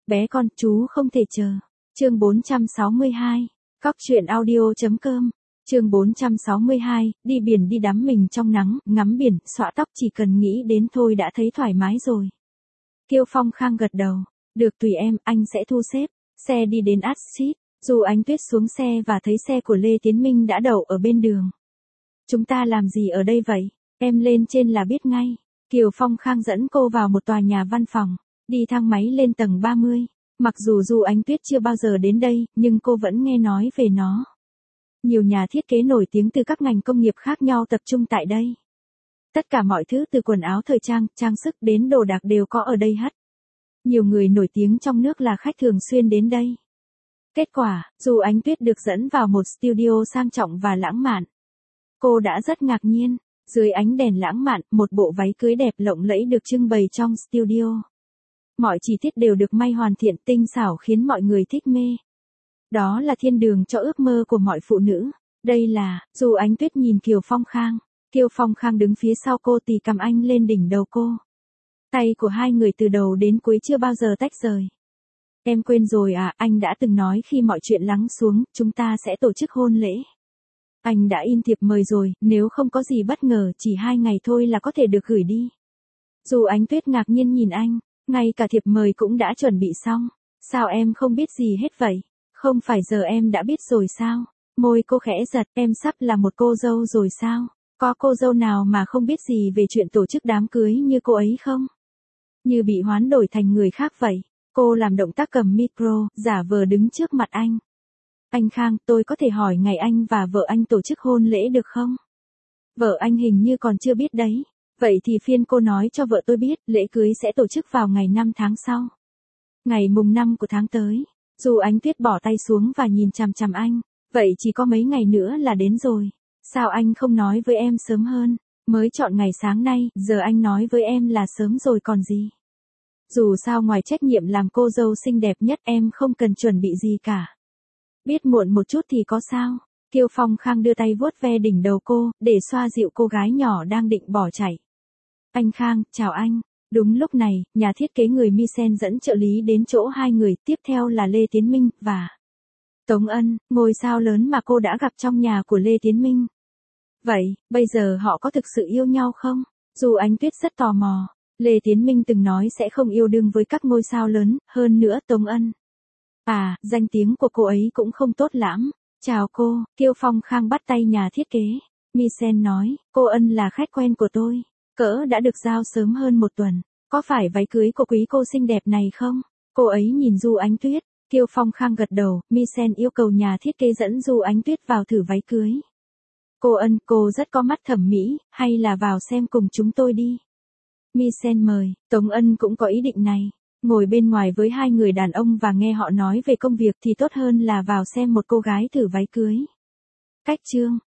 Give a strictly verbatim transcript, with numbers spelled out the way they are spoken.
Bé con, chú không thể chờ. Chương bốn trăm sáu mươi hai. Cóc truyện audio chấm com. Chương bốn trăm sáu mươi hai, đi biển đi đắm mình trong nắng, ngắm biển, xõa tóc chỉ cần nghĩ đến thôi đã thấy thoải mái rồi. Kiêu Phong Khang gật đầu. Được tùy em, anh sẽ thu xếp. Xe đi đến Astrid. Dù Ánh Tuyết xuống xe và thấy xe của Lê Tiến Minh đã đậu ở bên đường. Chúng ta làm gì ở đây vậy? Em lên trên là biết ngay. Kiều Phong Khang dẫn cô vào một tòa nhà văn phòng. Đi thang máy lên tầng ba mươi. Mặc dù dù Ánh Tuyết chưa bao giờ đến đây, nhưng cô vẫn nghe nói về nó. Nhiều nhà thiết kế nổi tiếng từ các ngành công nghiệp khác nhau tập trung tại đây. Tất cả mọi thứ từ quần áo thời trang, trang sức đến đồ đạc đều có ở đây hết. Nhiều người nổi tiếng trong nước là khách thường xuyên đến đây. Kết quả, dù Ánh Tuyết được dẫn vào một studio sang trọng và lãng mạn. Cô đã rất ngạc nhiên, dưới ánh đèn lãng mạn, một bộ váy cưới đẹp lộng lẫy được trưng bày trong studio. Mọi chi tiết đều được may hoàn thiện tinh xảo khiến mọi người thích mê. Đó là thiên đường cho ước mơ của mọi phụ nữ. Đây là, dù Ánh Tuyết nhìn Kiều Phong Khang. Kiều Phong Khang đứng phía sau cô tì cầm anh lên đỉnh đầu cô. Tay của hai người từ đầu đến cuối chưa bao giờ tách rời. Em quên rồi à, anh đã từng nói khi mọi chuyện lắng xuống, chúng ta sẽ tổ chức hôn lễ. Anh đã in thiệp mời rồi, nếu không có gì bất ngờ, chỉ hai ngày thôi là có thể được gửi đi. Dù Ánh Tuyết ngạc nhiên nhìn anh, ngay cả thiệp mời cũng đã chuẩn bị xong. Sao em không biết gì hết vậy? Không phải giờ em đã biết rồi sao? Môi cô khẽ giật, em sắp là một cô dâu rồi sao? Có cô dâu nào mà không biết gì về chuyện tổ chức đám cưới như cô ấy không? Như bị hoán đổi thành người khác vậy. Cô làm động tác cầm micro, giả vờ đứng trước mặt anh. Anh Khang, tôi có thể hỏi ngày anh và vợ anh tổ chức hôn lễ được không? Vợ anh hình như còn chưa biết đấy. Vậy thì phiên cô nói cho vợ tôi biết, lễ cưới sẽ tổ chức vào ngày năm tháng sau. Ngày mùng năm của tháng tới. Dù Ánh Tuyết bỏ tay xuống và nhìn chằm chằm anh. Vậy chỉ có mấy ngày nữa là đến rồi. Sao anh không nói với em sớm hơn? Mới chọn ngày sáng nay, giờ anh nói với em là sớm rồi còn gì. Dù sao ngoài trách nhiệm làm cô dâu xinh đẹp nhất em không cần chuẩn bị gì cả. Biết muộn một chút thì có sao? Kiều Phong Khang đưa tay vuốt ve đỉnh đầu cô, để xoa dịu cô gái nhỏ đang định bỏ chạy. Anh Khang, chào anh. Đúng lúc này, nhà thiết kế người Misen dẫn trợ lý đến chỗ hai người, tiếp theo là Lê Tiến Minh, và Tống Ân, ngôi sao lớn mà cô đã gặp trong nhà của Lê Tiến Minh. Vậy, bây giờ họ có thực sự yêu nhau không? Dù Ánh Tuyết rất tò mò. Lê Tiến Minh từng nói sẽ không yêu đương với các ngôi sao lớn, hơn nữa Tống Ân. À, danh tiếng của cô ấy cũng không tốt lắm. Chào cô, Kiều Phong Khang bắt tay nhà thiết kế. Misen nói, cô Ân là khách quen của tôi. Cỡ đã được giao sớm hơn một tuần. Có phải váy cưới của quý cô xinh đẹp này không? Cô ấy nhìn Du Ánh Tuyết. Kiều Phong Khang gật đầu, Misen yêu cầu nhà thiết kế dẫn Du Ánh Tuyết vào thử váy cưới. Cô Ân, cô rất có mắt thẩm mỹ, hay là vào xem cùng chúng tôi đi. Misen mời, Tống Ân cũng có ý định này. Ngồi bên ngoài với hai người đàn ông và nghe họ nói về công việc thì tốt hơn là vào xem một cô gái thử váy cưới. Cách chương.